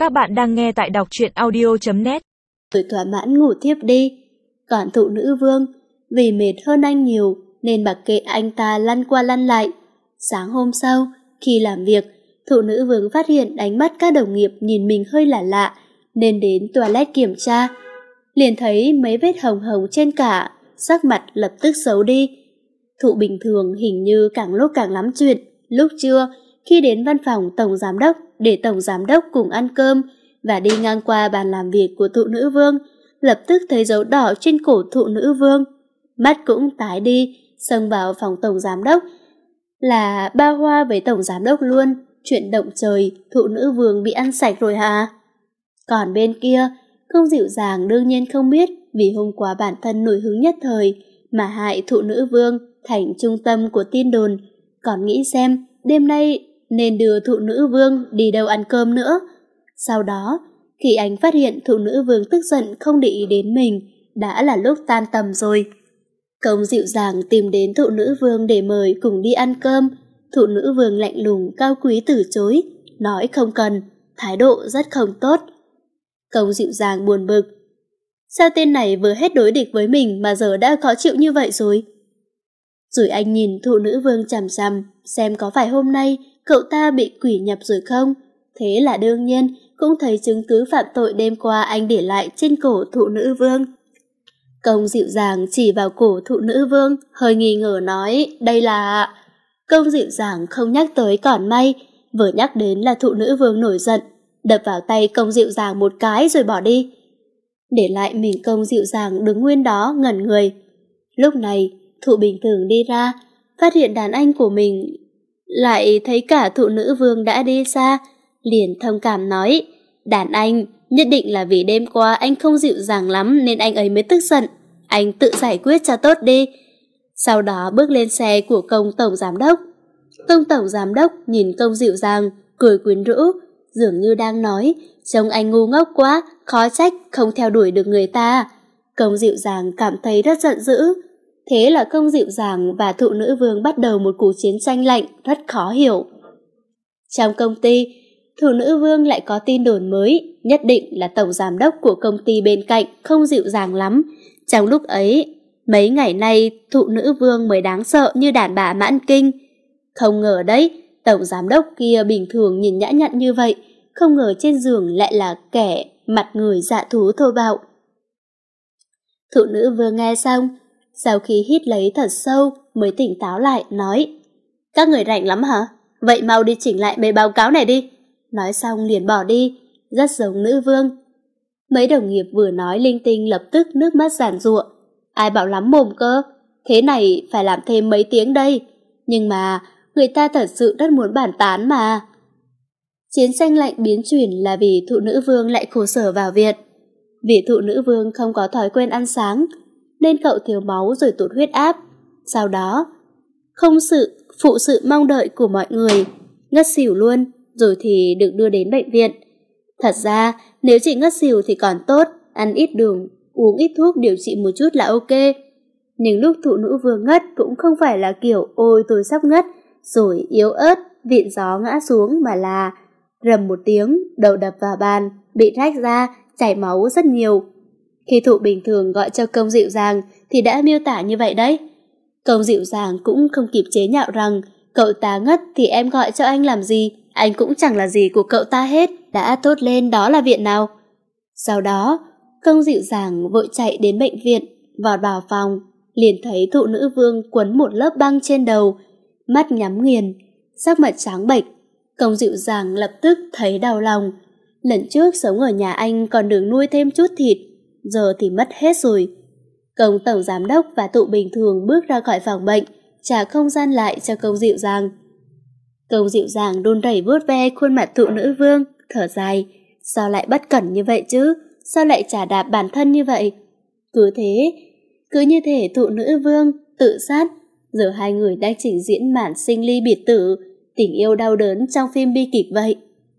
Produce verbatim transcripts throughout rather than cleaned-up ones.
Các bạn đang nghe tại đọc truyện audio chấm net. Rồi thỏa mãn ngủ thiếp đi. Còn thụ nữ vương, vì mệt hơn anh nhiều nên mặc kệ anh ta lăn qua lăn lại. Sáng hôm sau, khi làm việc, thụ nữ vương phát hiện ánh mắt các đồng nghiệp nhìn mình hơi lạ lạ nên đến toilet kiểm tra. Liền thấy mấy vết hồng hồng trên cả, sắc mặt lập tức xấu đi. Thụ bình thường hình như càng lúc càng lắm chuyện. Lúc trưa, khi đến văn phòng tổng giám đốc để tổng giám đốc cùng ăn cơm và đi ngang qua bàn làm việc của thụ nữ vương, lập tức thấy dấu đỏ trên cổ thụ nữ vương. Mắt cũng tái đi, xông vào phòng tổng giám đốc là ba hoa với tổng giám đốc luôn. Chuyện động trời, thụ nữ vương bị ăn sạch rồi hả? Còn bên kia, Không Dịu Dàng đương nhiên không biết vì hôm qua bản thân nổi hứng nhất thời mà hại thụ nữ vương thành trung tâm của tin đồn, còn nghĩ xem đêm nay nên đưa thụ nữ vương đi đâu ăn cơm nữa. Sau đó, khi anh phát hiện thụ nữ vương tức giận không để ý đến mình, đã là lúc tan tầm rồi. Không Dịu Dàng tìm đến thụ nữ vương để mời cùng đi ăn cơm. Thụ nữ vương lạnh lùng cao quý từ chối, nói không cần, thái độ rất không tốt. Không Dịu Dàng buồn bực. Sao tên này vừa hết đối địch với mình mà giờ đã khó chịu như vậy rồi? Rồi anh nhìn thụ nữ vương chằm chằm, xem có phải hôm nay cậu ta bị quỷ nhập rồi không? Thế là đương nhiên cũng thấy chứng cứ phạm tội đêm qua anh để lại trên cổ thụ nữ vương. Công Dịu Dàng chỉ vào cổ thụ nữ vương, hơi nghi ngờ nói, đây là... Công Dịu Dàng không nhắc tới còn may, vừa nhắc đến là thụ nữ vương nổi giận, đập vào tay Công Dịu Dàng một cái rồi bỏ đi. Để lại mình Công Dịu Dàng đứng nguyên đó ngẩn người. Lúc này, thụ bình thường đi ra, phát hiện đàn anh của mình, lại thấy cả thụ nữ vương đã đi xa, liền thông cảm nói, đàn anh, nhất định là vì đêm qua anh không dịu dàng lắm nên anh ấy mới tức giận, anh tự giải quyết cho tốt đi. Sau đó bước lên xe của Công tổng giám đốc. Công tổng giám đốc nhìn Công Dịu Dàng, cười quyến rũ, dường như đang nói, trông anh ngu ngốc quá, khó trách không theo đuổi được người ta. Công Dịu Dàng cảm thấy rất giận dữ. Thế là Công Dịu Dàng và thụ nữ vương bắt đầu một cuộc chiến tranh lạnh rất khó hiểu. Trong công ty, thụ nữ vương lại có tin đồn mới, nhất định là tổng giám đốc của công ty bên cạnh không dịu dàng lắm. Trong lúc ấy, mấy ngày nay thụ nữ vương mới đáng sợ như đàn bà mãn kinh. Không ngờ đấy, tổng giám đốc kia bình thường nhìn nhã nhặn như vậy, không ngờ trên giường lại là kẻ mặt người dạ thú thô bạo. Thụ nữ vương nghe xong, sau khi hít lấy thật sâu mới tỉnh táo lại, nói, các người rảnh lắm hả? Vậy mau đi chỉnh lại mấy báo cáo này đi. Nói xong liền bỏ đi, rất giống nữ vương. Mấy đồng nghiệp vừa nói linh tinh lập tức nước mắt giàn giụa. Ai bảo lắm mồm cơ, thế này phải làm thêm mấy tiếng đây. Nhưng mà người ta thật sự rất muốn bàn tán mà. Chiến tranh lạnh biến chuyển là vì thụ nữ vương lại khổ sở vào viện. Vì thụ nữ vương không có thói quen ăn sáng, nên cậu thiếu máu rồi tụt huyết áp. Sau đó, không sự phụ sự mong đợi của mọi người, ngất xỉu luôn, rồi thì được đưa đến bệnh viện. Thật ra, nếu chỉ ngất xỉu thì còn tốt, ăn ít đường, uống ít thuốc điều trị một chút là ok. Nhưng lúc thụ nữ vương ngất cũng không phải là kiểu ôi tôi sắp ngất, rồi yếu ớt, vịn gió ngã xuống, mà là rầm một tiếng, đầu đập vào bàn, bị rách ra, chảy máu rất nhiều. Khi thụ bình thường gọi cho Công Dịu Dàng thì đã miêu tả như vậy đấy. Công Dịu Dàng cũng không kịp chế nhạo rằng cậu ta ngất thì em gọi cho anh làm gì, anh cũng chẳng là gì của cậu ta hết, đã tốt lên đó là viện nào. Sau đó, Công Dịu Dàng vội chạy đến bệnh viện, vọt vào phòng, liền thấy thụ nữ vương quấn một lớp băng trên đầu, mắt nhắm nghiền, sắc mặt trắng bệch. Công Dịu Dàng lập tức thấy đau lòng. Lần trước sống ở nhà anh còn được nuôi thêm chút thịt, giờ thì mất hết rồi. Công tổng giám đốc và thụ bình thường bước ra khỏi phòng bệnh, trả không gian lại cho Công Dịu Dàng. Công Dịu Dàng đôn đẩy vuốt ve khuôn mặt thụ nữ vương, thở dài, sao lại bất cẩn như vậy chứ, sao lại chà đạp bản thân như vậy. Cứ thế, cứ như thể thụ nữ vương tự sát, giờ hai người đang trình diễn màn sinh ly biệt tử, tình yêu đau đớn trong phim bi kịch vậy.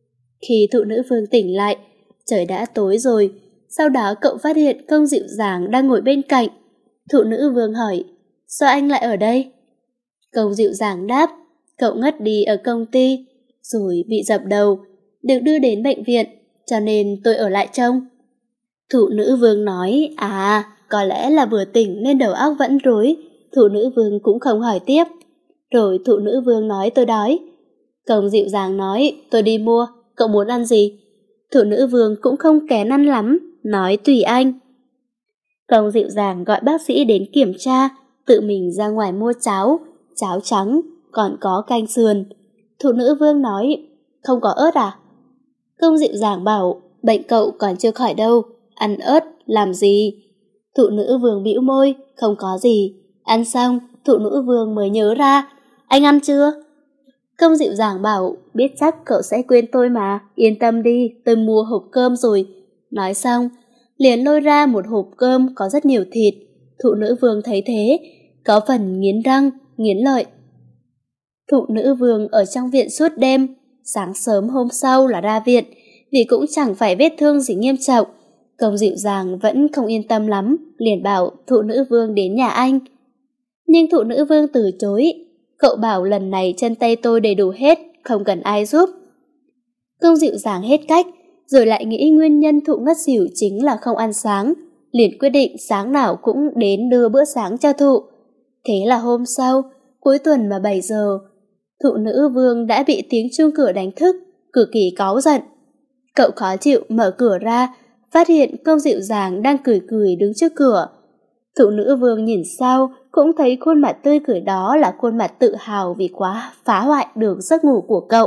Khi thụ nữ vương tỉnh lại, trời đã tối rồi. Sau đó cậu phát hiện Công Dịu Dàng đang ngồi bên cạnh. Thụ nữ vương hỏi, sao anh lại ở đây? Công Dịu Dàng đáp, cậu ngất đi ở công ty, rồi bị dập đầu, được đưa đến bệnh viện. cho nên tôi ở lại trông. Thụ nữ vương nói, à, có lẽ là vừa tỉnh nên đầu óc vẫn rối. Thụ nữ vương cũng không hỏi tiếp. Rồi thụ nữ vương nói tôi đói. Công dịu dàng nói, tôi đi mua, cậu muốn ăn gì? Thụ nữ vương cũng không kén ăn lắm, nói tùy anh. Công dịu dàng gọi bác sĩ đến kiểm tra, tự mình ra ngoài mua cháo, cháo trắng, còn có canh sườn. Thụ nữ vương nói, không có ớt à? Công dịu dàng bảo, bệnh cậu còn chưa khỏi đâu, ăn ớt làm gì? Thụ nữ vương bĩu môi, không có gì. Ăn xong, thụ nữ vương mới nhớ ra, anh ăn chưa? Công dịu dàng bảo, biết chắc cậu sẽ quên tôi mà, yên tâm đi, tôi mua hộp cơm rồi. Nói xong, liền lôi ra một hộp cơm có rất nhiều thịt. Thụ nữ vương thấy thế, có phần nghiến răng, nghiến lợi. Thụ nữ vương ở trong viện suốt đêm, sáng sớm hôm sau là ra viện, vì cũng chẳng phải vết thương gì nghiêm trọng. Công dịu dàng vẫn không yên tâm lắm, liền bảo thụ nữ vương đến nhà anh. Nhưng thụ nữ vương từ chối, cậu bảo lần này chân tay tôi đầy đủ hết, không cần ai giúp. Công dịu dàng hết cách, rồi lại nghĩ nguyên nhân thụ ngất xỉu chính là không ăn sáng, liền quyết định sáng nào cũng đến đưa bữa sáng cho thụ. Thế là hôm sau, cuối tuần mà bảy giờ, thụ nữ vương đã bị tiếng chuông cửa đánh thức, cực kỳ cáu giận. Cậu khó chịu mở cửa ra, phát hiện Công dịu dàng đang cười cười đứng trước cửa. Thụ nữ vương nhìn sau, cũng thấy khuôn mặt tươi cười đó là khuôn mặt tự hào vì quá phá hoại được giấc ngủ của cậu.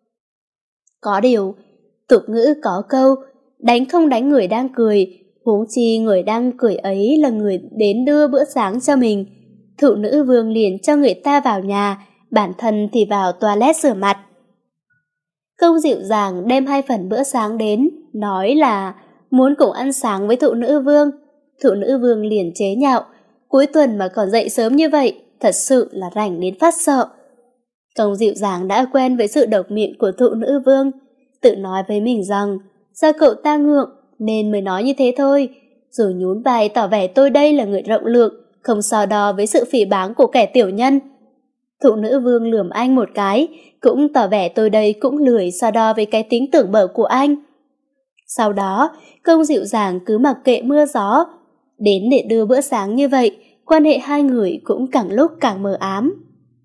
Có điều, tục ngữ có câu, đánh không đánh người đang cười, huống chi người đang cười ấy là người đến đưa bữa sáng cho mình. Thụ nữ vương liền cho người ta vào nhà, bản thân thì vào toilet rửa mặt. Công dịu dàng đem hai phần bữa sáng đến, nói là muốn cùng ăn sáng với thụ nữ vương. Thụ nữ vương liền chế nhạo, cuối tuần mà còn dậy sớm như vậy, thật sự là rảnh đến phát sợ. Công dịu dàng đã quen với sự độc miệng của thụ nữ vương, tự nói với mình rằng do cậu ta ngượng nên mới nói như thế thôi, rồi nhún vai tỏ vẻ tôi đây là người rộng lượng, không so đo với sự phỉ báng của kẻ tiểu nhân. Thụ nữ vương lườm anh một cái, cũng tỏ vẻ tôi đây cũng lười so đo với cái tính tưởng bở của anh. Sau đó, Công dịu dàng cứ mặc kệ mưa gió, đến để đưa bữa sáng như vậy, quan hệ hai người cũng càng lúc càng mờ ám.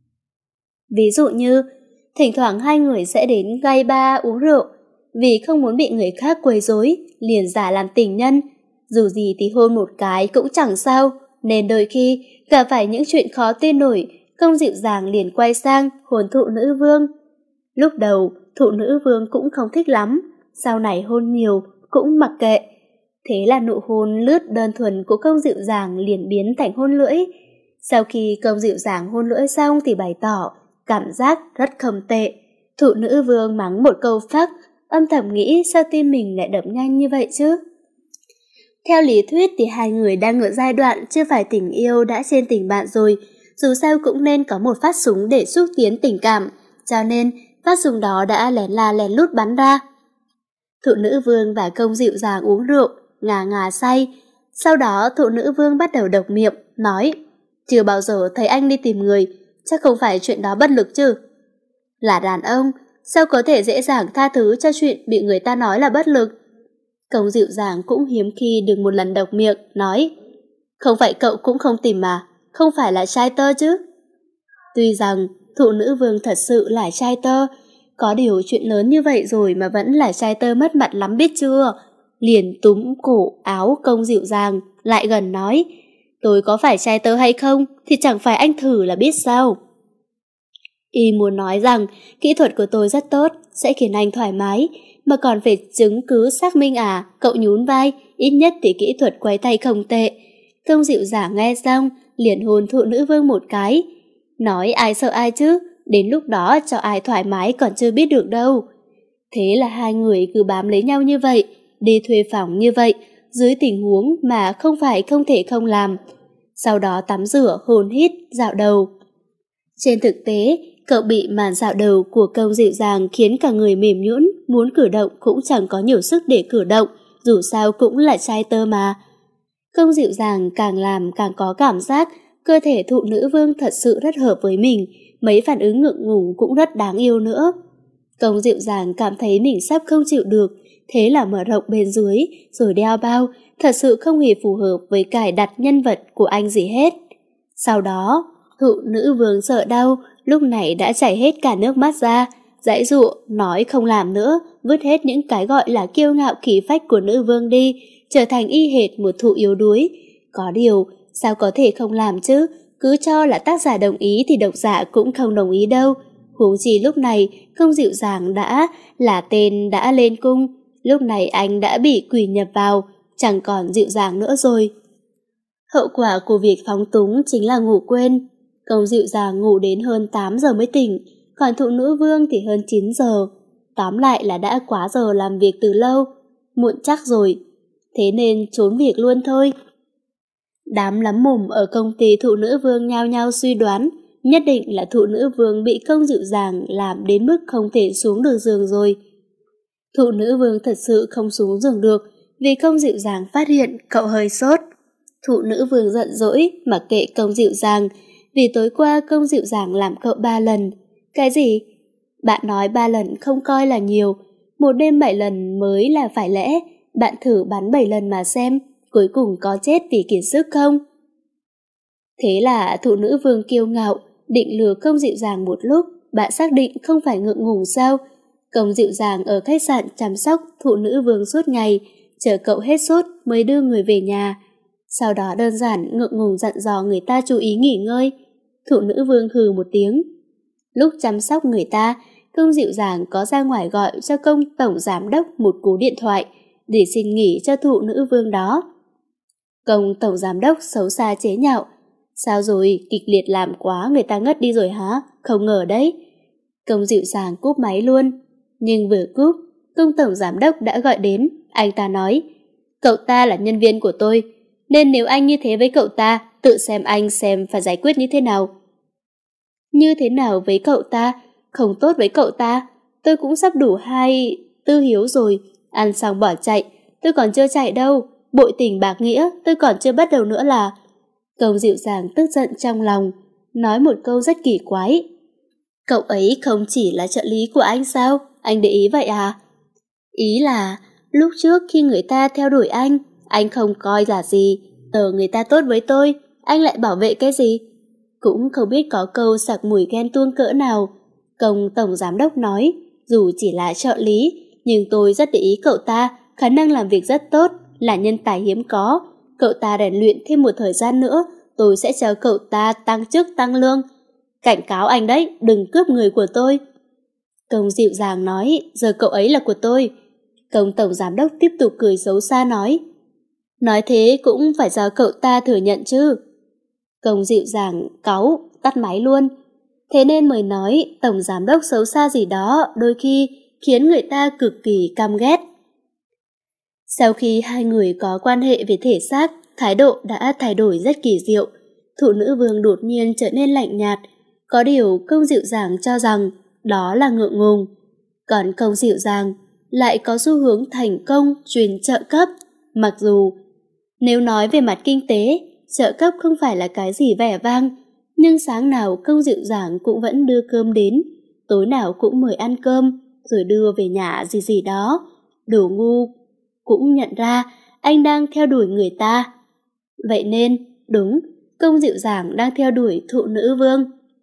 Ví dụ như, thỉnh thoảng hai người sẽ đến gai bar uống rượu, vì không muốn bị người khác quấy rối, liền giả làm tình nhân. Dù gì thì hôn một cái cũng chẳng sao, nên đôi khi gặp phải những chuyện khó tin nổi, Công dịu dàng liền quay sang hôn thụ nữ vương. Lúc đầu, thụ nữ vương cũng không thích lắm, sau này hôn nhiều cũng mặc kệ. Thế là nụ hôn lướt đơn thuần của Công dịu dàng liền biến thành hôn lưỡi. Sau khi Công dịu dàng hôn lưỡi xong thì bày tỏ cảm giác rất không tệ. Thụ nữ vương mắng một câu phắc, âm thầm nghĩ sao tim mình lại đập nhanh như vậy chứ. Theo lý thuyết thì hai người đang ở giai đoạn chưa phải tình yêu đã trên tình bạn rồi, dù sao cũng nên có một phát súng để xúc tiến tình cảm, cho nên phát súng đó đã lén la lén lút bắn ra. Thụ nữ vương và Công dịu dàng uống rượu, ngà ngà say. Sau đó thụ nữ vương bắt đầu độc miệng, nói, chưa bao giờ thấy anh đi tìm người, chắc không phải chuyện đó bất lực chứ. Là đàn ông, sao có thể dễ dàng tha thứ cho chuyện bị người ta nói là bất lực. Công dịu dàng cũng hiếm khi được một lần độc miệng, nói, không phải cậu cũng không tìm mà, không phải là trai tơ chứ. Tuy rằng thụ nữ vương thật sự là trai tơ, có điều chuyện lớn như vậy rồi mà vẫn là trai tơ mất mặt lắm biết chưa. Liền túm cổ áo Công dịu dàng, lại gần nói, tôi có phải trai tơ hay không thì chẳng phải anh thử là biết sao. Y muốn nói rằng kỹ thuật của tôi rất tốt, sẽ khiến anh thoải mái, mà còn phải chứng cứ xác minh à. Cậu nhún vai, ít nhất thì kỹ thuật quay tay không tệ. Công dịu dàng nghe xong liền hôn thụ nữ vương một cái, nói ai sợ ai chứ, đến lúc đó cho ai thoải mái còn chưa biết được đâu. Thế là hai người cứ bám lấy nhau như vậy, đi thuê phòng như vậy, dưới tình huống mà không phải không thể không làm. Sau đó tắm rửa, hôn hít, dạo đầu. Trên thực tế, cậu bị màn dạo đầu của Công dịu dàng khiến cả người mềm nhũn, muốn cử động cũng chẳng có nhiều sức để cử động, dù sao cũng là trai tơ mà. Công dịu dàng càng làm càng có cảm giác cơ thể thụ nữ vương thật sự rất hợp với mình, mấy phản ứng ngượng ngùng cũng rất đáng yêu nữa. Công dịu dàng cảm thấy mình sắp không chịu được, thế là mở rộng bên dưới, rồi đeo bao, thật sự không hề phù hợp với cài đặt nhân vật của anh gì hết. Sau đó, thụ nữ vương sợ đau, lúc này đã chảy hết cả nước mắt ra, giãy giụa, nói không làm nữa, vứt hết những cái gọi là kiêu ngạo khí phách của nữ vương đi, trở thành y hệt một thụ yếu đuối. Có điều, sao có thể không làm chứ, cứ cho là tác giả đồng ý thì độc giả cũng không đồng ý đâu. Huống chi lúc này, Công Dịu Dàng đã là tên đã lên cung, lúc này anh đã bị quỷ nhập vào, chẳng còn dịu dàng nữa rồi. Hậu quả của việc phóng túng chính là ngủ quên. Công Dịu Dàng ngủ đến hơn tám giờ mới tỉnh, còn thụ nữ vương thì hơn chín giờ. Tóm lại là đã quá giờ làm việc từ lâu, muộn chắc rồi. Thế nên trốn việc luôn thôi. Đám lắm mồm ở công ty thụ nữ vương nhao nhao suy đoán, nhất định là thụ nữ vương bị Công Dịu Dàng làm đến mức không thể xuống được giường rồi. Thụ nữ vương thật sự không xuống giường được vì Công Dịu Dàng phát hiện cậu hơi sốt. Thụ nữ vương giận dỗi mà kệ Công Dịu Dàng vì tối qua Công Dịu Dàng làm cậu ba lần. Cái gì? Bạn nói ba lần không coi là nhiều, một đêm bảy lần mới là phải lẽ. Bạn thử bắn bảy lần mà xem, cuối cùng có chết vì kiệt sức không? Thế là thụ nữ vương kiêu ngạo, định lừa Công Dịu Dàng một lúc, bạn xác định không phải ngượng ngùng sao? Công Dịu Dàng ở khách sạn chăm sóc thụ nữ vương suốt ngày, chờ cậu hết sốt mới đưa người về nhà. Sau đó đơn giản ngượng ngùng dặn dò người ta chú ý nghỉ ngơi. Thụ nữ vương hừ một tiếng. Lúc chăm sóc người ta, Công Dịu Dàng có ra ngoài gọi cho công tổng giám đốc một cú điện thoại để xin nghỉ cho thụ nữ vương đó. Công tổng giám đốc xấu xa chế nhạo. Sao rồi, kịch liệt làm quá người ta ngất đi rồi hả? Không ngờ đấy. Công Dịu Dàng cúp máy luôn. Nhưng vừa cúp, công tổng giám đốc đã gọi đến. Anh ta nói, cậu ta là nhân viên của tôi, nên nếu anh như thế với cậu ta, tự xem anh xem phải giải quyết như thế nào. Như thế nào với cậu ta? Không tốt với cậu ta. Tôi cũng sắp đủ hai tư hiếu rồi. Ăn xong bỏ chạy. Tôi còn chưa chạy đâu. Bội tình bạc nghĩa, tôi còn chưa bắt đầu nữa là... Công Dịu Dàng tức giận trong lòng, nói một câu rất kỳ quái. Cậu ấy không chỉ là trợ lý của anh sao? Anh để ý vậy à? Ý là, lúc trước khi người ta theo đuổi anh, anh không coi là gì. Tờ người ta tốt với tôi, anh lại bảo vệ cái gì? Cũng không biết có câu sặc mùi ghen tuông cỡ nào. Công tổng giám đốc nói, dù chỉ là trợ lý, nhưng tôi rất để ý cậu ta, khả năng làm việc rất tốt, là nhân tài hiếm có. Cậu ta rèn luyện thêm một thời gian nữa, tôi sẽ cho cậu ta tăng chức tăng lương. Cảnh cáo anh đấy, đừng cướp người của tôi. Công Dịu Dàng nói, giờ cậu ấy là của tôi. Công tổng giám đốc tiếp tục cười xấu xa nói, nói thế cũng phải do cậu ta thừa nhận chứ. Công Dịu Dàng cáu, tắt máy luôn. Thế nên mới nói tổng giám đốc xấu xa gì đó đôi khi khiến người ta cực kỳ căm ghét. Sau khi hai người có quan hệ về thể xác, thái độ đã thay đổi rất kỳ diệu. Thụ nữ vương đột nhiên trở nên lạnh nhạt. Có điều Công Dịu Dàng cho rằng đó là ngượng ngùng. Còn Công Dịu Dàng lại có xu hướng thành công truyền trợ cấp. Mặc dù nếu nói về mặt kinh tế, trợ cấp không phải là cái gì vẻ vang, nhưng sáng nào Công Dịu Dàng cũng vẫn đưa cơm đến, tối nào cũng mời ăn cơm, rồi đưa về nhà gì gì đó. Đồ ngu cũng nhận ra anh đang theo đuổi người ta. Vậy nên, đúng, Công Dịu Dàng đang theo đuổi thụ nữ vương.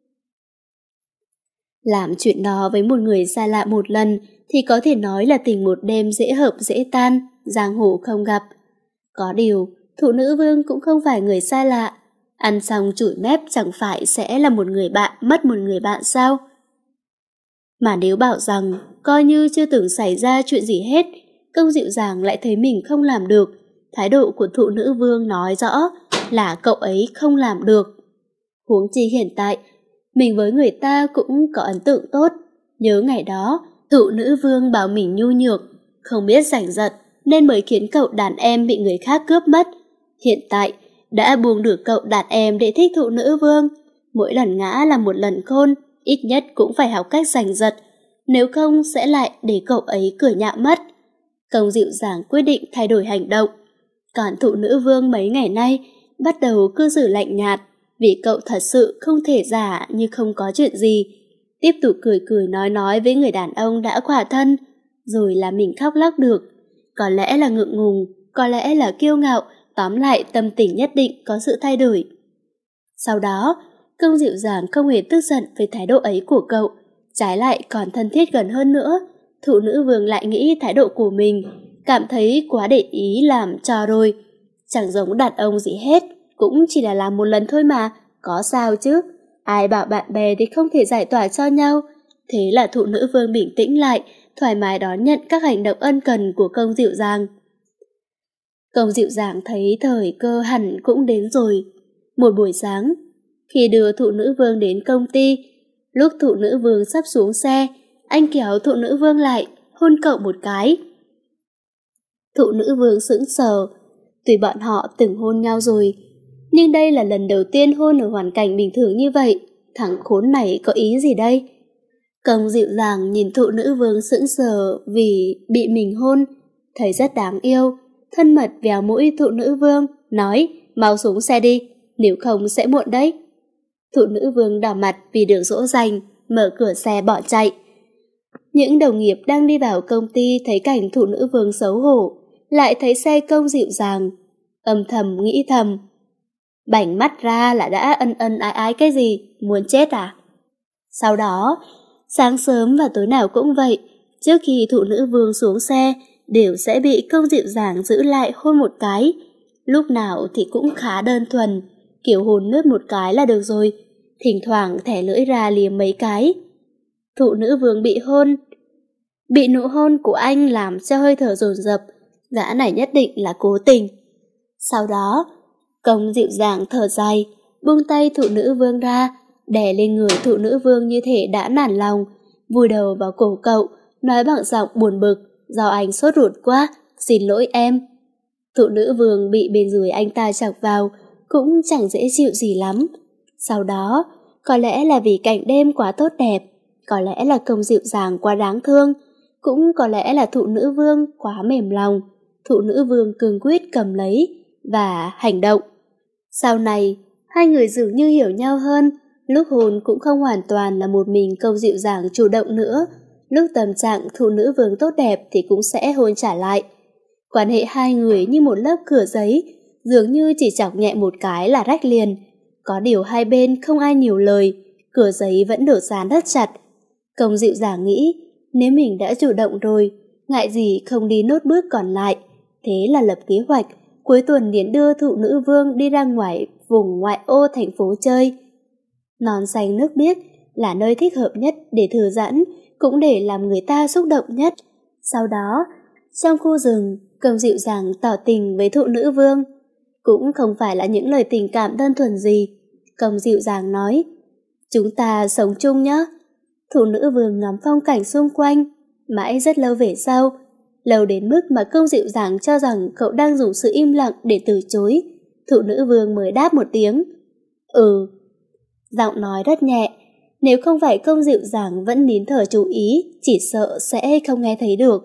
Làm chuyện đó với một người xa lạ một lần thì có thể nói là tình một đêm dễ hợp dễ tan, giang hồ không gặp. Có điều, thụ nữ vương cũng không phải người xa lạ. Ăn xong chửi mép chẳng phải sẽ là một người bạn mất một người bạn sao? Mà nếu bảo rằng coi như chưa từng xảy ra chuyện gì hết, Công Dịu Dàng lại thấy mình không làm được. Thái độ của thụ nữ vương nói rõ là cậu ấy không làm được. Huống chi hiện tại, mình với người ta cũng có ấn tượng tốt. Nhớ ngày đó, thụ nữ vương bảo mình nhu nhược, không biết giành giật, nên mới khiến cậu đàn em bị người khác cướp mất. Hiện tại, đã buông được cậu đàn em để thích thụ nữ vương. Mỗi lần ngã là một lần khôn, ít nhất cũng phải học cách giành giật, nếu không sẽ lại để cậu ấy cười nhạo mất. Công Dịu Dàng quyết định thay đổi hành động. Còn thụ nữ vương mấy ngày nay bắt đầu cư xử lạnh nhạt, vì cậu thật sự không thể giả như không có chuyện gì. Tiếp tục cười cười nói nói với người đàn ông đã khỏa thân, rồi là mình khóc lóc được. có lẽ là ngượng ngùng, có lẽ là kiêu ngạo, tóm lại tâm tình nhất định có sự thay đổi. Sau đó, Công dịu dàng không hề tức giận với thái độ ấy của cậu, trái lại còn thân thiết gần hơn nữa. Thụ nữ vương lại nghĩ thái độ của mình, cảm thấy quá để ý làm trò rồi. Chẳng giống đàn ông gì hết, cũng chỉ là làm một lần thôi mà, có sao chứ, ai bảo bạn bè thì không thể giải tỏa cho nhau. Thế là thụ nữ vương bình tĩnh lại, thoải mái đón nhận các hành động ân cần của Công dịu dàng. Công dịu dàng thấy thời cơ hẳn cũng đến rồi. Một buổi sáng, khi đưa thụ nữ vương đến công ty, lúc thụ nữ vương sắp xuống xe, anh kéo thụ nữ vương lại, hôn cậu một cái. Thụ nữ vương sững sờ, tuy bọn họ từng hôn nhau rồi, nhưng đây là lần đầu tiên hôn ở hoàn cảnh bình thường như vậy. Thằng khốn này có ý gì đây? Công dịu dàng nhìn thụ nữ vương sững sờ vì bị mình hôn, thấy rất đáng yêu, thân mật véo mũi thụ nữ vương, nói mau xuống xe đi, nếu không sẽ muộn đấy. Thụ nữ vương đỏ mặt vì được dỗ dành, mở cửa xe bỏ chạy. Những đồng nghiệp đang đi vào công ty thấy cảnh thụ nữ vương xấu hổ, lại thấy xe Công dịu dàng, âm thầm nghĩ thầm, bảnh mắt ra là đã ân ân ái ái cái gì, muốn chết à? Sau đó, sáng sớm và tối nào cũng vậy, trước khi thụ nữ vương xuống xe, đều sẽ bị Công dịu dàng giữ lại hôn một cái. Lúc nào thì cũng khá đơn thuần, kiểu hôn nước một cái là được rồi, thỉnh thoảng thẻ lưỡi ra liếm mấy cái. Thụ nữ vương bị hôn, bị nụ hôn của anh làm cho hơi thở dồn dập, gã này nhất định là cố tình. Sau đó, Công dịu dàng thở dài, buông tay thụ nữ vương ra, đè lên người thụ nữ vương như thể đã nản lòng, vùi đầu vào cổ cậu, nói bằng giọng buồn bực, do anh sốt ruột quá, xin lỗi em. Thụ nữ vương bị bên dưới anh ta chọc vào, cũng chẳng dễ chịu gì lắm. Sau đó, có lẽ là vì cảnh đêm quá tốt đẹp, có lẽ là Công dịu dàng quá đáng thương, cũng có lẽ là thụ nữ vương quá mềm lòng, thụ nữ vương cương quyết cầm lấy và hành động. Sau này, hai người dường như hiểu nhau hơn, lúc hôn cũng không hoàn toàn là một mình Công dịu dàng chủ động nữa, lúc tâm trạng thụ nữ vương tốt đẹp thì cũng sẽ hôn trả lại. Quan hệ hai người như một lớp cửa giấy, dường như chỉ chọc nhẹ một cái là rách liền. Có điều hai bên không ai nhiều lời, cửa giấy vẫn được dán rất chặt. Công dịu dàng nghĩ, nếu mình đã chủ động rồi, ngại gì không đi nốt bước còn lại. Thế là lập kế hoạch, cuối tuần liền đưa thụ nữ vương đi ra ngoài vùng ngoại ô thành phố chơi. Non xanh nước biếc là nơi thích hợp nhất để thư giãn, cũng để làm người ta xúc động nhất. Sau đó, trong khu rừng, Công dịu dàng tỏ tình với thụ nữ vương. Cũng không phải là những lời tình cảm đơn thuần gì. Công dịu dàng nói, chúng ta sống chung nhé. Thụ nữ vương ngắm phong cảnh xung quanh, mãi rất lâu về sau, lâu đến mức mà Công dịu dàng cho rằng cậu đang dùng sự im lặng để từ chối. Thụ nữ vương mới đáp một tiếng, ừ. Giọng nói rất nhẹ, nếu không phải Công dịu dàng vẫn nín thở chú ý, chỉ sợ sẽ không nghe thấy được.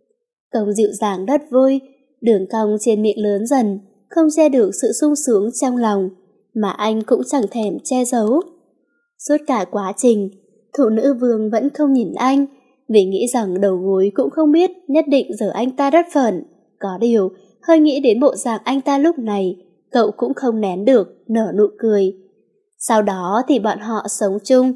Công dịu dàng rất vui, đường cong trên miệng lớn dần, không che được sự sung sướng trong lòng, mà anh cũng chẳng thèm che giấu. Suốt cả quá trình, thụ nữ vương vẫn không nhìn anh, vì nghĩ rằng đầu gối cũng không biết, nhất định giờ anh ta rất phởn. Có điều, hơi nghĩ đến bộ dạng anh ta lúc này, cậu cũng không nén được, nở nụ cười. Sau đó thì bọn họ sống chung.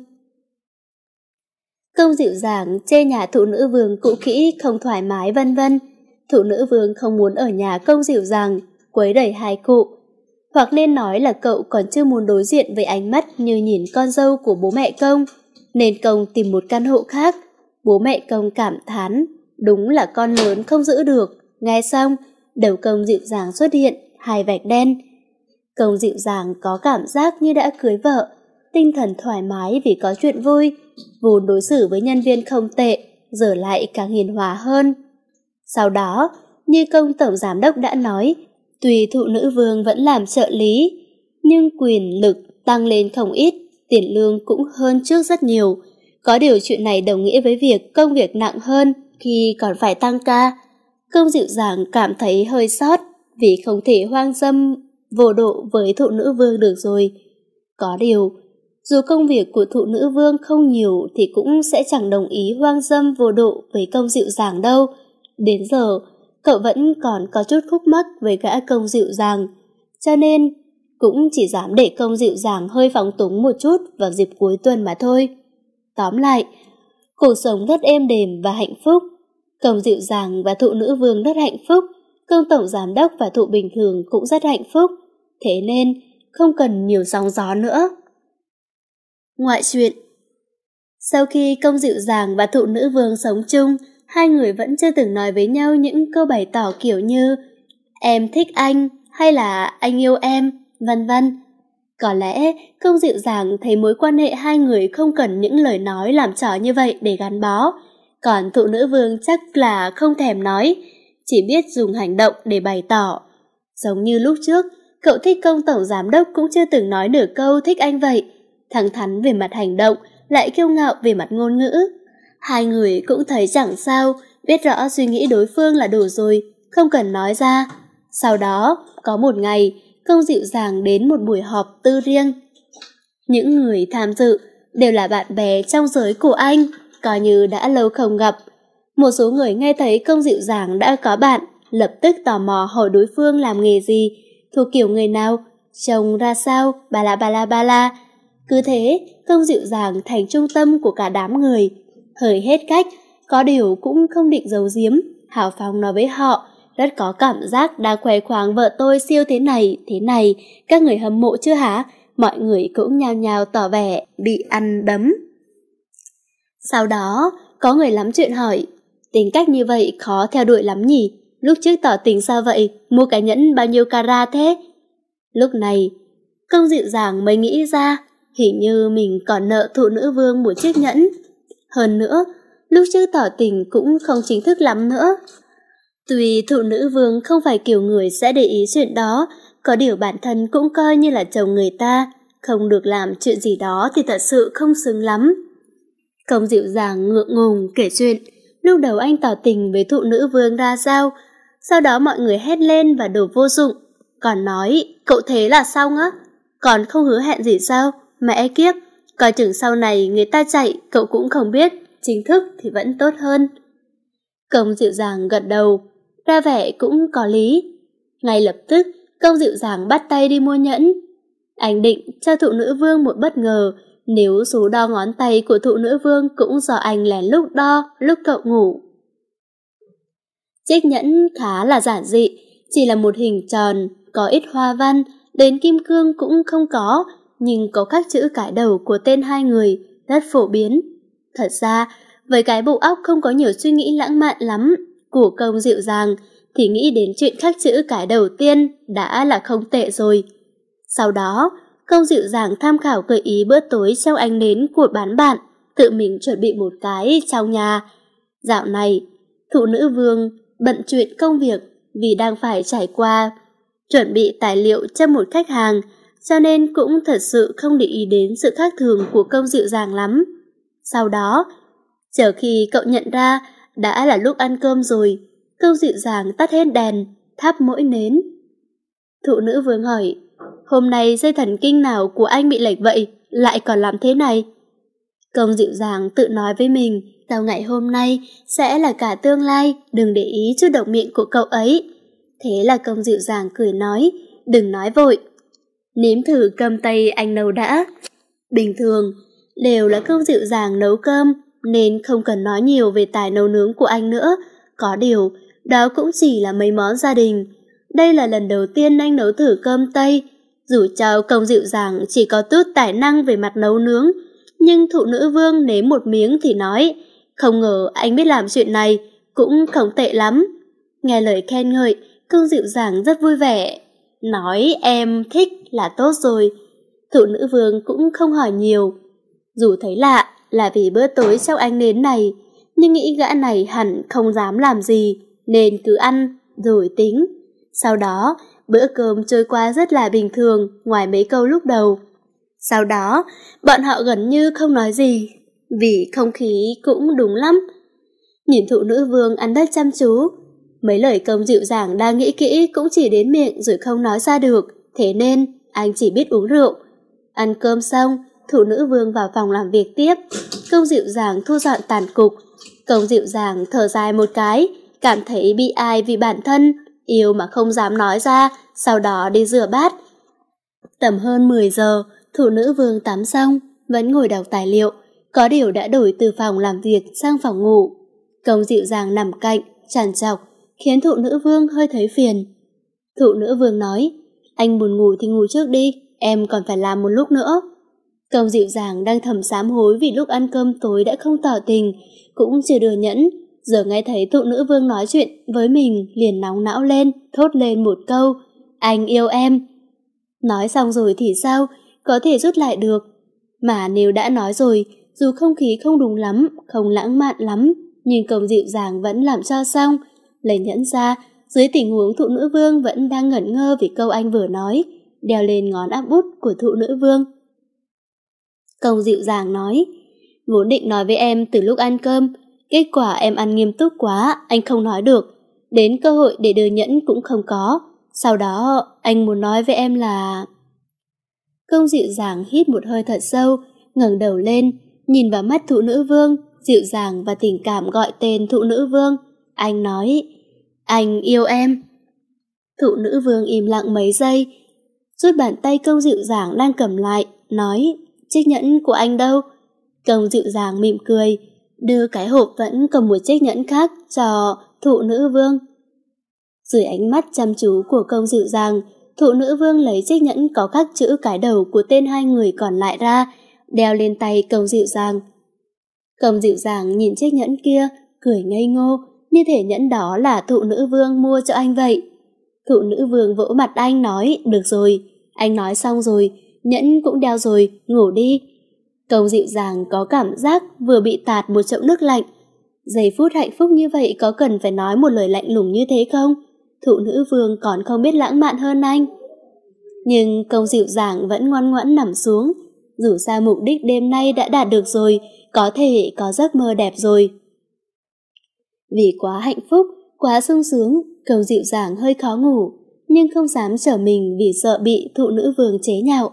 Công dịu dàng chê nhà thụ nữ vương cũ kỹ, không thoải mái vân vân. Thụ nữ vương không muốn ở nhà Công dịu dàng, quấy rầy hai cụ. Hoặc nên nói là cậu còn chưa muốn đối diện với ánh mắt như nhìn con dâu của bố mẹ Công, nên Công tìm một căn hộ khác. Bố mẹ Công cảm thán, đúng là con lớn không giữ được. Nghe xong, đầu Công dịu dàng xuất hiện, hai vạch đen. Công dịu dàng có cảm giác như đã cưới vợ, tinh thần thoải mái vì có chuyện vui, vốn đối xử với nhân viên không tệ, giờ lại càng hiền hòa hơn. Sau đó, như Công tổng giám đốc đã nói, tuy thụ nữ vương vẫn làm trợ lý, nhưng quyền lực tăng lên không ít, tiền lương cũng hơn trước rất nhiều. Có điều chuyện này đồng nghĩa với việc công việc nặng hơn khi còn phải tăng ca. Công dịu dàng cảm thấy hơi sót vì không thể hoang dâm vô độ với thụ nữ vương được rồi. Có điều, dù công việc của thụ nữ vương không nhiều thì cũng sẽ chẳng đồng ý hoang dâm vô độ với Công dịu dàng đâu. Đến giờ, cậu vẫn còn có chút khúc mắc với gã công dịu dàng, cho nên cũng chỉ dám để công dịu dàng hơi phóng túng một chút vào dịp cuối tuần mà thôi. Tóm lại, cuộc sống rất êm đềm và hạnh phúc. Công dịu dàng và thụ nữ vương rất hạnh phúc, công tổng giám đốc và thụ bình thường cũng rất hạnh phúc, thế nên không cần nhiều sóng gió nữa. Ngoại truyện. Sau khi công dịu dàng và thụ nữ vương sống chung, hai người vẫn chưa từng nói với nhau những câu bày tỏ kiểu như em thích anh hay là anh yêu em, vân vân. Có lẽ công dịu dàng thấy mối quan hệ hai người không cần những lời nói làm trò như vậy để gắn bó, còn thụ nữ vương chắc là không thèm nói, chỉ biết dùng hành động để bày tỏ. Giống như lúc trước, cậu thích công tổng giám đốc cũng chưa từng nói nửa câu thích anh vậy, thẳng thắn về mặt hành động, lại kiêu ngạo về mặt ngôn ngữ. Hai người cũng thấy chẳng sao, biết rõ suy nghĩ đối phương là đủ rồi, không cần nói ra. Sau đó, có một ngày, công dịu dàng đến một buổi họp tư riêng. Những người tham dự đều là bạn bè trong giới của anh, coi như đã lâu không gặp. Một số người nghe thấy công dịu dàng đã có bạn, lập tức tò mò hỏi đối phương làm nghề gì, thuộc kiểu người nào, trông ra sao, ba la ba la ba la. Cứ thế, công dịu dàng thành trung tâm của cả đám người. Hơi hết cách, có điều cũng không định giấu giếm, hào phóng nói với họ, rất có cảm giác đang khoe khoang vợ tôi siêu thế này, thế này, các người hâm mộ chưa hả? Mọi người cũng nhao nhao tỏ vẻ bị ăn đấm. Sau đó, có người lắm chuyện hỏi, tính cách như vậy khó theo đuổi lắm nhỉ? Lúc trước tỏ tình sao vậy? Mua cái nhẫn bao nhiêu carat thế? Lúc này, công dịu dàng mới nghĩ ra, hình như mình còn nợ thụ nữ vương một chiếc nhẫn. Hơn nữa, lúc trước tỏ tình cũng không chính thức lắm nữa. Tuy thụ nữ vương không phải kiểu người sẽ để ý chuyện đó, có điều bản thân cũng coi như là chồng người ta, không được làm chuyện gì đó thì thật sự không xứng lắm. Công dịu dàng ngượng ngùng kể chuyện, lúc đầu anh tỏ tình với thụ nữ vương ra sao, sau đó mọi người hét lên và đổ vô dụng, còn nói cậu thế là xong á, còn không hứa hẹn gì sao, mẹ kiếp, coi chừng sau này người ta chạy cậu cũng không biết, chính thức thì vẫn tốt hơn. Công dịu dàng gật đầu, ra vẻ cũng có lý. Ngay lập tức, công dịu dàng bắt tay đi mua nhẫn. Anh định cho thụ nữ vương một bất ngờ, nếu số đo ngón tay của thụ nữ vương cũng do anh lén lúc đo lúc cậu ngủ. Chiếc nhẫn khá là giản dị, chỉ là một hình tròn, có ít hoa văn, đến kim cương cũng không có, nhưng có khắc chữ cái đầu của tên hai người, rất phổ biến. Thật ra, với cái bộ óc không có nhiều suy nghĩ lãng mạn lắm của công dịu dàng, thì nghĩ đến chuyện khắc chữ cái đầu tiên đã là không tệ rồi. Sau đó, công dịu dàng tham khảo gợi ý bữa tối trong ánh nến của bán bạn, tự mình chuẩn bị một cái trong nhà. Dạo này, thụ nữ vương bận chuyện công việc vì đang phải trải qua chuẩn bị tài liệu cho một khách hàng, cho nên cũng thật sự không để ý đến sự khác thường của công dịu dàng lắm. Sau đó, chờ khi cậu nhận ra đã là lúc ăn cơm rồi, công dịu dàng tắt hết đèn, thắp mỗi nến. Thụ nữ vương hỏi, hôm nay dây thần kinh nào của anh bị lệch vậy, lại còn làm thế này? Công dịu dàng tự nói với mình, sau ngày hôm nay sẽ là cả tương lai, đừng để ý chút động miệng của cậu ấy. Thế là công dịu dàng cười nói, đừng nói vội, nếm thử cơm tây anh nấu đã. Bình thường, đều là công dịu dàng nấu cơm, nên không cần nói nhiều về tài nấu nướng của anh nữa. Có điều, đó cũng chỉ là mấy món gia đình. Đây là lần đầu tiên anh nấu thử cơm tây. Dù cho công dịu dàng chỉ có chút tài năng về mặt nấu nướng, nhưng thụ nữ vương nếm một miếng thì nói, không ngờ anh biết làm chuyện này, cũng không tệ lắm. Nghe lời khen ngợi, công dịu dàng rất vui vẻ, nói em thích là tốt rồi. Thụ nữ vương cũng không hỏi nhiều. Dù thấy lạ là vì bữa tối trong ánh nến này, nhưng nghĩ gã này hẳn không dám làm gì, nên cứ ăn rồi tính. Sau đó, bữa cơm trôi qua rất là bình thường, ngoài mấy câu lúc đầu. Sau đó, bọn họ gần như không nói gì, vì không khí cũng đúng lắm. Nhìn thụ nữ vương ăn rất chăm chú, mấy lời công dịu dàng đang nghĩ kỹ cũng chỉ đến miệng rồi không nói ra được, thế nên anh chỉ biết uống rượu. Ăn cơm xong, thụ nữ vương vào phòng làm việc tiếp, công dịu dàng thu dọn tàn cục. Công dịu dàng thở dài một cái, cảm thấy bị ai vì bản thân, yêu mà không dám nói ra, sau đó đi rửa bát. Tầm hơn mười giờ, Thụ Nữ Vương tắm xong, vẫn ngồi đọc tài liệu, có điều đã đổi từ phòng làm việc sang phòng ngủ. Công Dịu Dàng nằm cạnh, trằn trọc, khiến Thụ Nữ Vương hơi thấy phiền. Thụ Nữ Vương nói, anh buồn ngủ thì ngủ trước đi, em còn phải làm một lúc nữa. Công Dịu Dàng đang thầm sám hối vì lúc ăn cơm tối đã không tỏ tình, cũng chưa đưa nhẫn, giờ nghe thấy Thụ Nữ Vương nói chuyện với mình liền nóng não lên, thốt lên một câu, anh yêu em. Nói xong rồi thì sao, có thể rút lại được. Mà nếu đã nói rồi, dù không khí không đúng lắm, không lãng mạn lắm, nhưng Công Dịu Dàng vẫn làm cho xong. Lấy nhẫn ra, dưới tình huống Thụ Nữ Vương vẫn đang ngẩn ngơ vì câu anh vừa nói, đeo lên ngón áp út của Thụ Nữ Vương. Công Dịu Dàng nói, vốn định nói với em từ lúc ăn cơm, kết quả em ăn nghiêm túc quá, anh không nói được, đến cơ hội để đưa nhẫn cũng không có. Sau đó, anh muốn nói với em là... Công Dịu Dàng hít một hơi thật sâu, ngẩng đầu lên, nhìn vào mắt Thụ Nữ Vương, dịu dàng và tình cảm gọi tên Thụ Nữ Vương. Anh nói, anh yêu em. Thụ Nữ Vương im lặng mấy giây, rút bàn tay Công Dịu Dàng đang cầm lại, nói, chiếc nhẫn của anh đâu? Công Dịu Dàng mỉm cười, đưa cái hộp vẫn cầm một chiếc nhẫn khác cho Thụ Nữ Vương. Dưới ánh mắt chăm chú của Công Dịu Dàng, Thụ Nữ Vương lấy chiếc nhẫn có khắc chữ cái đầu của tên hai người còn lại ra, đeo lên tay Công Dịu Dàng. Công Dịu Dàng nhìn chiếc nhẫn kia, cười ngây ngô, như thể nhẫn đó là Thụ Nữ Vương mua cho anh vậy. Thụ Nữ Vương vỗ mặt anh nói, được rồi, anh nói xong rồi, nhẫn cũng đeo rồi, ngủ đi. Công Dịu Dàng có cảm giác vừa bị tạt một chậu nước lạnh. Giây phút hạnh phúc như vậy có cần phải nói một lời lạnh lùng như thế không? Thụ Nữ Vương còn không biết lãng mạn hơn anh. Nhưng Công Dịu Dàng vẫn ngoan ngoãn nằm xuống. Dù sao mục đích đêm nay đã đạt được rồi, có thể có giấc mơ đẹp rồi. Vì quá hạnh phúc, quá sung sướng, Công Dịu Dàng hơi khó ngủ, nhưng không dám trở mình vì sợ bị Thụ Nữ Vương chế nhạo.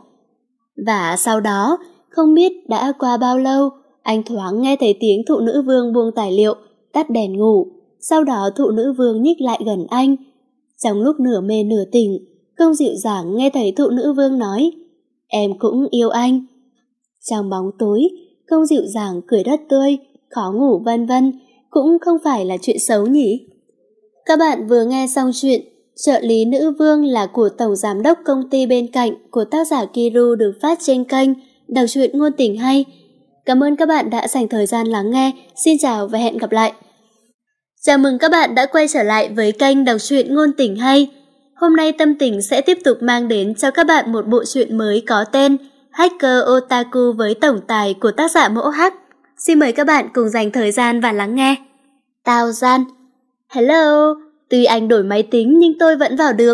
Và sau đó, không biết đã qua bao lâu, anh thoáng nghe thấy tiếng Thụ Nữ Vương buông tài liệu, tắt đèn ngủ. Sau đó Thụ Nữ Vương nhích lại gần anh. Trong lúc nửa mê nửa tỉnh, Công Dịu Dàng nghe thấy Thụ Nữ Vương nói, em cũng yêu anh. Trong bóng tối, Công Dịu Dàng cười rất tươi, khó ngủ vân vân, cũng không phải là chuyện xấu nhỉ. Các bạn vừa nghe xong chuyện Trợ lý nữ vương là của tổng giám đốc công ty bên cạnh của tác giả Kiru được phát trên kênh Đọc truyện ngôn tình hay. Cảm ơn các bạn đã dành thời gian lắng nghe. Xin chào và hẹn gặp lại. Chào mừng các bạn đã quay trở lại với kênh Đọc truyện ngôn tình hay. Hôm nay Tâm Tình sẽ tiếp tục mang đến cho các bạn một bộ truyện mới có tên Hacker Otaku với tổng tài của tác giả Mẫu Hắc. Xin mời các bạn cùng dành thời gian và lắng nghe. Tao Gian. Hello, tuy anh đổi máy tính nhưng tôi vẫn vào được.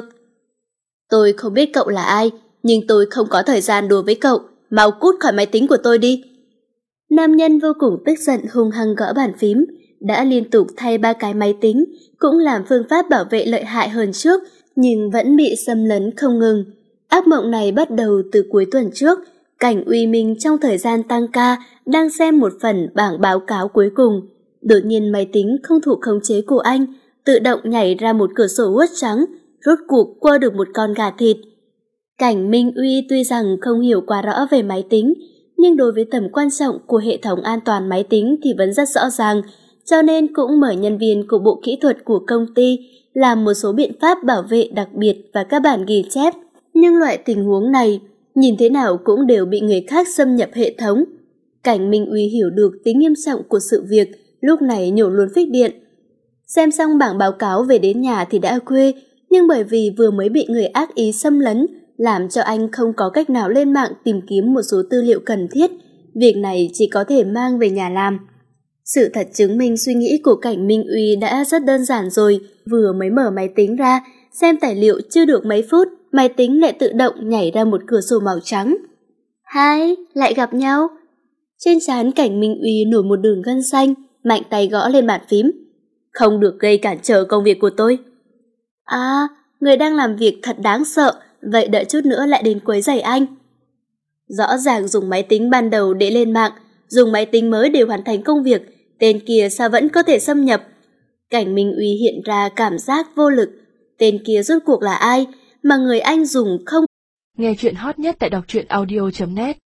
Tôi không biết cậu là ai, nhưng tôi không có thời gian đùa với cậu. Mau cút khỏi máy tính của tôi đi. Nam nhân vô cùng tức giận hung hăng gõ bàn phím, đã liên tục thay ba cái máy tính, cũng làm phương pháp bảo vệ lợi hại hơn trước, nhưng vẫn bị xâm lấn không ngừng. Ác mộng này bắt đầu từ cuối tuần trước. Cảnh Uy Minh trong thời gian tăng ca đang xem một phần bảng báo cáo cuối cùng. Đột nhiên máy tính không thuộc khống chế của anh, tự động nhảy ra một cửa sổ Word trắng, rốt cuộc qua được một con gà thịt. Cảnh Minh Uy tuy rằng không hiểu quá rõ về máy tính, nhưng đối với tầm quan trọng của hệ thống an toàn máy tính thì vẫn rất rõ ràng, cho nên cũng mời nhân viên của bộ kỹ thuật của công ty làm một số biện pháp bảo vệ đặc biệt và các bản ghi chép. Nhưng loại tình huống này, nhìn thế nào cũng đều bị người khác xâm nhập hệ thống. Cảnh Minh Uy hiểu được tính nghiêm trọng của sự việc, lúc này nhổ luôn phích điện. Xem xong bảng báo cáo về đến nhà thì đã khuya, nhưng bởi vì vừa mới bị người ác ý xâm lấn, làm cho anh không có cách nào lên mạng tìm kiếm một số tư liệu cần thiết. Việc này chỉ có thể mang về nhà làm. Sự thật chứng minh suy nghĩ của Cảnh Minh Uy đã rất đơn giản rồi. Vừa mới mở máy tính ra, xem tài liệu chưa được mấy phút, máy tính lại tự động nhảy ra một cửa sổ màu trắng. Hai, lại gặp nhau. Trên trán Cảnh Minh Uy nổi một đường gân xanh, mạnh tay gõ lên bàn phím. Không được gây cản trở công việc của tôi. À, người đang làm việc thật đáng sợ, vậy đợi chút nữa lại đến quấy rầy anh. Rõ ràng dùng máy tính ban đầu để lên mạng, dùng máy tính mới để hoàn thành công việc, tên kia sao vẫn có thể xâm nhập. Cảnh Minh Uy hiện ra cảm giác vô lực. Tên kia rốt cuộc là ai mà người anh dùng không? Nghe chuyện hot nhất tại đọc truyện audio chấm net